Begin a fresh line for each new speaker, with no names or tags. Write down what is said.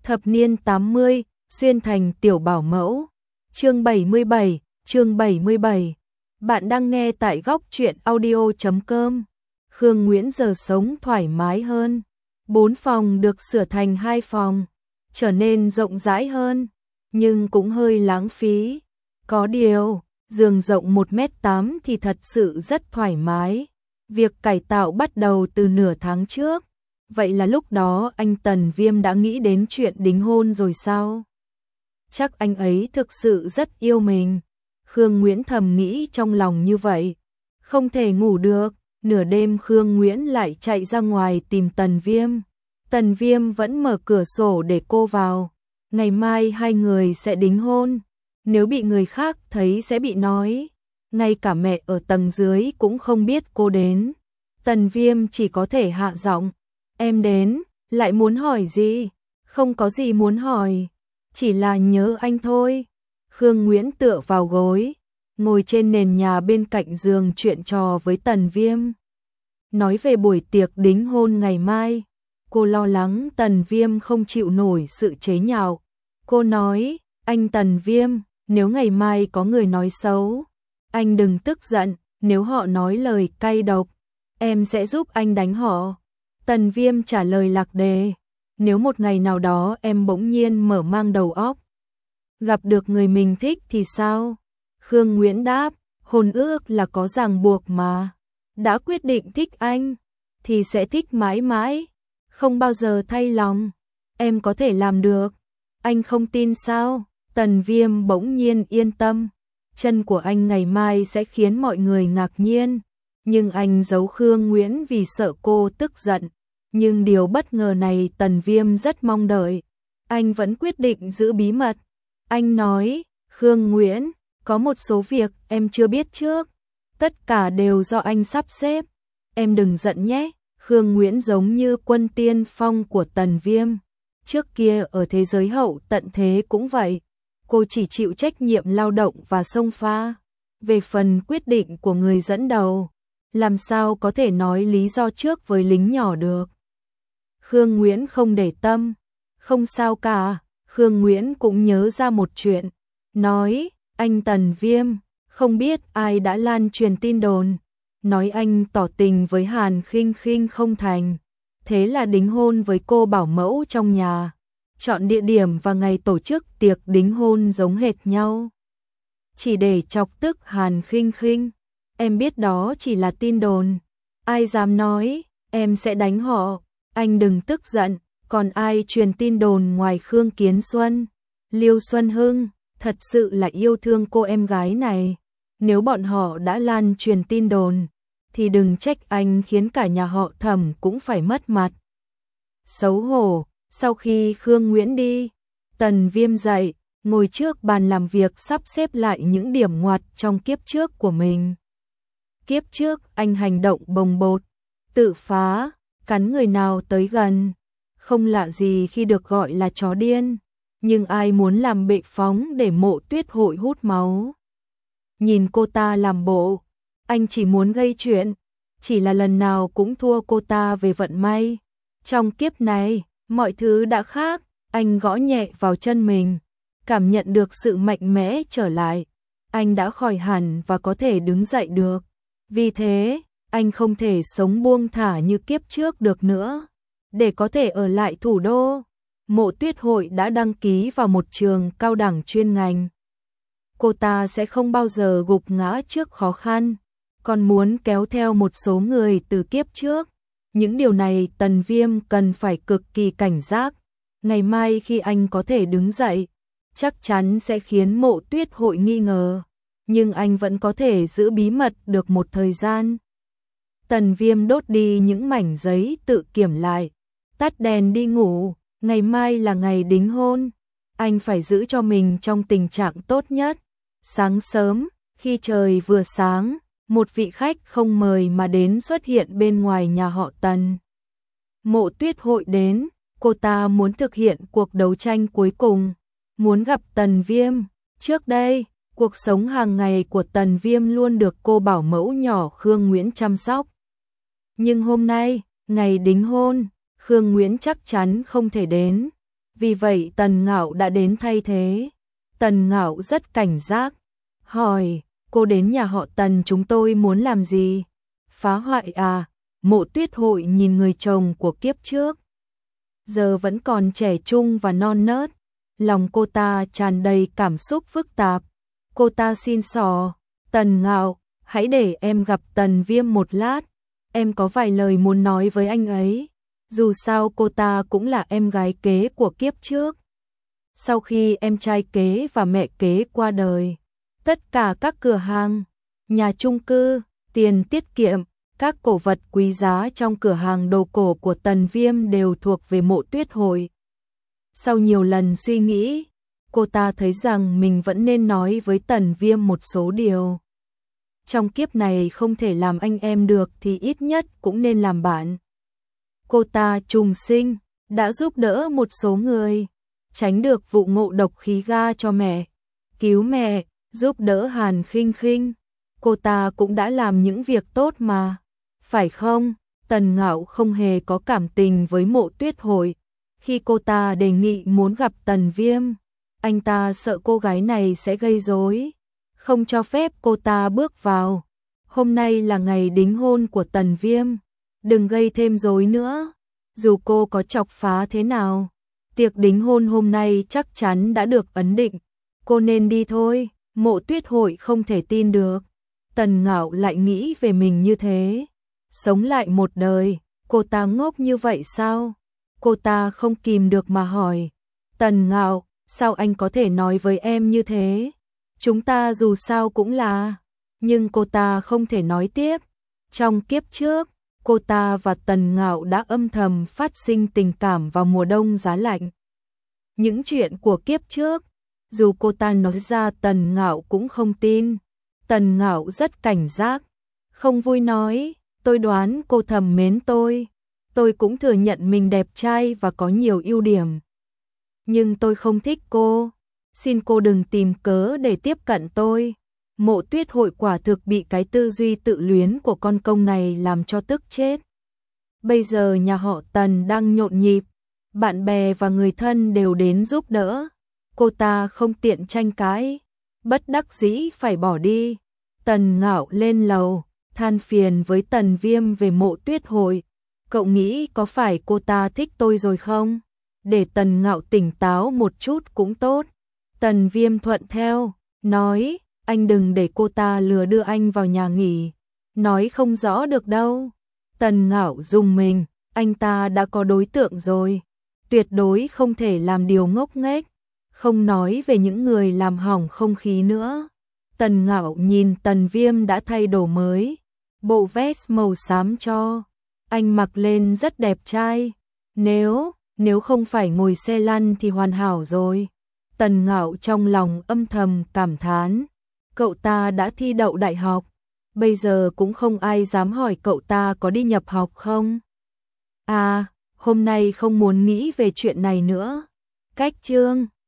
Thập niên 80, xuyên thành tiểu bảo mẫu. Chương 77. Bạn đang nghe tại góc truyện audio.com. Khương Nguyễn giờ sống thoải mái hơn. 4 phòng được sửa thành 2 phòng, trở nên rộng rãi hơn, nhưng cũng hơi lãng phí. Có điều, giường rộng 1m8 thì thật sự rất thoải mái. Việc cải tạo bắt đầu từ nửa tháng trước. Vậy là lúc đó anh Tần Viêm đã nghĩ đến chuyện đính hôn rồi sao? Chắc anh ấy thực sự rất yêu mình. Khương Nguyễn thầm nghĩ trong lòng như vậy. Không thể ngủ được, nửa đêm Khương Nguyễn lại chạy ra ngoài tìm Tần Viêm. Tần Viêm vẫn mở cửa sổ để cô vào. Ngày mai hai người sẽ đính hôn. Nếu bị người khác thấy sẽ bị nói. Ngay cả mẹ ở tầng dưới cũng không biết cô đến. Tần Viêm chỉ có thể hạ giọng. Em đến, lại muốn hỏi gì? Không có gì muốn hỏi, chỉ là nhớ anh thôi. Khương Nguyễn tựa vào gối, ngồi trên nền nhà bên cạnh giường chuyện trò với Tần Viêm. Nói về buổi tiệc đính hôn ngày mai, cô lo lắng Tần Viêm không chịu nổi sự chế nhạo. Cô nói, anh Tần Viêm, nếu ngày mai có người nói xấu, anh đừng tức giận, nếu họ nói lời cay độc, em sẽ giúp anh đánh họ. Tần Viêm trả lời lạc đề, nếu một ngày nào đó em bỗng nhiên mở mang đầu óc, gặp được người mình thích thì sao? Khương Nguyễn đáp, hôn ước là có ràng buộc mà, đã quyết định thích anh, thì sẽ thích mãi mãi, không bao giờ thay lòng, em có thể làm được, anh không tin sao? Tần Viêm bỗng nhiên yên tâm, chân của anh ngày mai sẽ khiến mọi người ngạc nhiên. Nhưng anh giấu Khương Nguyễn vì sợ cô tức giận. Nhưng điều bất ngờ này Tần Viêm rất mong đợi. Anh vẫn quyết định giữ bí mật. Anh nói, Khương Nguyễn, có một số việc em chưa biết trước. Tất cả đều do anh sắp xếp. Em đừng giận nhé. Khương Nguyễn giống như quân tiên phong của Tần Viêm. Trước kia ở thế giới hậu tận thế cũng vậy. Cô chỉ chịu trách nhiệm lao động và xông pha. Về phần quyết định của người dẫn đầu, làm sao có thể nói lý do trước với lính nhỏ được. Khương Nguyễn không để tâm, không sao cả. Khương Nguyễn cũng nhớ ra một chuyện, nói, anh Tần Viêm, không biết ai đã lan truyền tin đồn, nói anh tỏ tình với Hàn Khinh Khinh không thành, thế là đính hôn với cô bảo mẫu trong nhà, chọn địa điểm và ngày tổ chức tiệc đính hôn giống hệt nhau, chỉ để chọc tức Hàn Khinh Khinh. Em biết đó chỉ là tin đồn, ai dám nói, em sẽ đánh họ, anh đừng tức giận, còn ai truyền tin đồn ngoài Khương Kiến Xuân, Liêu Xuân Hưng, thật sự là yêu thương cô em gái này, nếu bọn họ đã lan truyền tin đồn, thì đừng trách anh khiến cả nhà họ Thẩm cũng phải mất mặt. Xấu hổ, sau khi Khương Nguyễn đi, Tần Viêm dậy, ngồi trước bàn làm việc sắp xếp lại những điểm ngoặt trong kiếp trước của mình. Kiếp trước anh hành động bồng bột, tự phá, cắn người nào tới gần, không lạ gì khi được gọi là chó điên, nhưng ai muốn làm bệ phóng để Mộ Tuyết Hội hút máu. Nhìn cô ta làm bộ, anh chỉ muốn gây chuyện, chỉ là lần nào cũng thua cô ta về vận may. Trong kiếp này, mọi thứ đã khác, anh gõ nhẹ vào chân mình, cảm nhận được sự mạnh mẽ trở lại, anh đã khỏi hẳn và có thể đứng dậy được. Vì thế, anh không thể sống buông thả như kiếp trước được nữa. Để có thể ở lại thủ đô, Mộ Tuyết Hội đã đăng ký vào một trường cao đẳng chuyên ngành. Cô ta sẽ không bao giờ gục ngã trước khó khăn, còn muốn kéo theo một số người từ kiếp trước. Những điều này Tần Viêm cần phải cực kỳ cảnh giác. Ngày mai khi anh có thể đứng dậy, chắc chắn sẽ khiến Mộ Tuyết Hội nghi ngờ. Nhưng anh vẫn có thể giữ bí mật được một thời gian. Tần Viêm đốt đi những mảnh giấy tự kiểm lại, tắt đèn đi ngủ, ngày mai là ngày đính hôn, anh phải giữ cho mình trong tình trạng tốt nhất. Sáng sớm, khi trời vừa sáng, một vị khách không mời mà đến xuất hiện bên ngoài nhà họ Tần. Mộ Tuyết Hội đến, cô ta muốn thực hiện cuộc đấu tranh cuối cùng, muốn gặp Tần Viêm. Trước đây, cuộc sống hàng ngày của Tần Viêm luôn được cô bảo mẫu nhỏ Khương Nguyễn chăm sóc. Nhưng hôm nay, ngày đính hôn, Khương Nguyễn chắc chắn không thể đến. Vì vậy Tần Ngạo đã đến thay thế. Tần Ngạo rất cảnh giác, hỏi, cô đến nhà họ Tần chúng tôi muốn làm gì? Phá hoại à? Mộ Tuyết Hội nhìn người chồng của kiếp trước, giờ vẫn còn trẻ trung và non nớt, lòng cô ta tràn đầy cảm xúc phức tạp. Cô ta xin xỏ, Tần Ngạo, hãy để em gặp Tần Viêm một lát, em có vài lời muốn nói với anh ấy. Dù sao cô ta cũng là em gái kế của kiếp trước. Sau khi em trai kế và mẹ kế qua đời, tất cả các cửa hàng, nhà chung cư, tiền tiết kiệm, các cổ vật quý giá trong cửa hàng đồ cổ của Tần Viêm đều thuộc về Mộ Tuyết Hội. Sau nhiều lần suy nghĩ, cô ta thấy rằng mình vẫn nên nói với Tần Viêm một số điều. Trong kiếp này không thể làm anh em được thì ít nhất cũng nên làm bạn. Cô ta trùng sinh, đã giúp đỡ một số người, tránh được vụ ngộ độc khí ga cho mẹ, cứu mẹ, giúp đỡ Hàn Khinh Khinh. Cô ta cũng đã làm những việc tốt mà, phải không? Tần Ngạo không hề có cảm tình với Mộ Tuyết Hội. Khi cô ta đề nghị muốn gặp Tần Viêm, anh ta sợ cô gái này sẽ gây rối, không cho phép cô ta bước vào. Hôm nay là ngày đính hôn của Tần Viêm, đừng gây thêm rối nữa. Dù cô có chọc phá thế nào, tiệc đính hôn hôm nay chắc chắn đã được ấn định. Cô nên đi thôi. Mộ Tuyết Hội không thể tin được. Tần Ngạo lại nghĩ về mình như thế. Sống lại một đời, cô ta ngốc như vậy sao? Cô ta không kìm được mà hỏi. Tần Ngạo, sao anh có thể nói với em như thế? Chúng ta dù sao cũng là... Nhưng cô ta không thể nói tiếp. Trong kiếp trước, cô ta và Tần Ngạo đã âm thầm phát sinh tình cảm vào mùa đông giá lạnh. Những chuyện của kiếp trước, dù cô ta nói ra Tần Ngạo cũng không tin. Tần Ngạo rất cảnh giác, không vui nói, tôi đoán cô thầm mến tôi cũng thừa nhận mình đẹp trai và có nhiều ưu điểm. Nhưng tôi không thích cô, xin cô đừng tìm cớ để tiếp cận tôi. Mộ Tuyết Hội quả thực bị cái tư duy tự luyến của con công này làm cho tức chết. Bây giờ nhà họ Tần đang nhộn nhịp, bạn bè và người thân đều đến giúp đỡ. Cô ta không tiện tranh cãi, bất đắc dĩ phải bỏ đi. Tần Ngạo lên lầu, than phiền với Tần Viêm về Mộ Tuyết Hội. Cậu nghĩ có phải cô ta thích tôi rồi không? Để Tần Ngạo tỉnh táo một chút cũng tốt. Tần Viêm thuận theo, nói, anh đừng để cô ta lừa đưa anh vào nhà nghỉ. Nói không rõ được đâu. Tần Ngạo rùng mình, anh ta đã có đối tượng rồi. Tuyệt đối không thể làm điều ngốc nghếch. Không nói về những người làm hỏng không khí nữa. Tần Ngạo nhìn Tần Viêm đã thay đồ mới, bộ vest màu xám cho. Anh mặc lên rất đẹp trai. Nếu không phải ngồi xe lăn thì hoàn hảo rồi. Tần Ngạo trong lòng âm thầm cảm thán. Cậu ta đã thi đậu đại học. Bây giờ cũng không ai dám hỏi cậu ta có đi nhập học không. À, hôm nay không muốn nghĩ về chuyện này nữa. Cách chương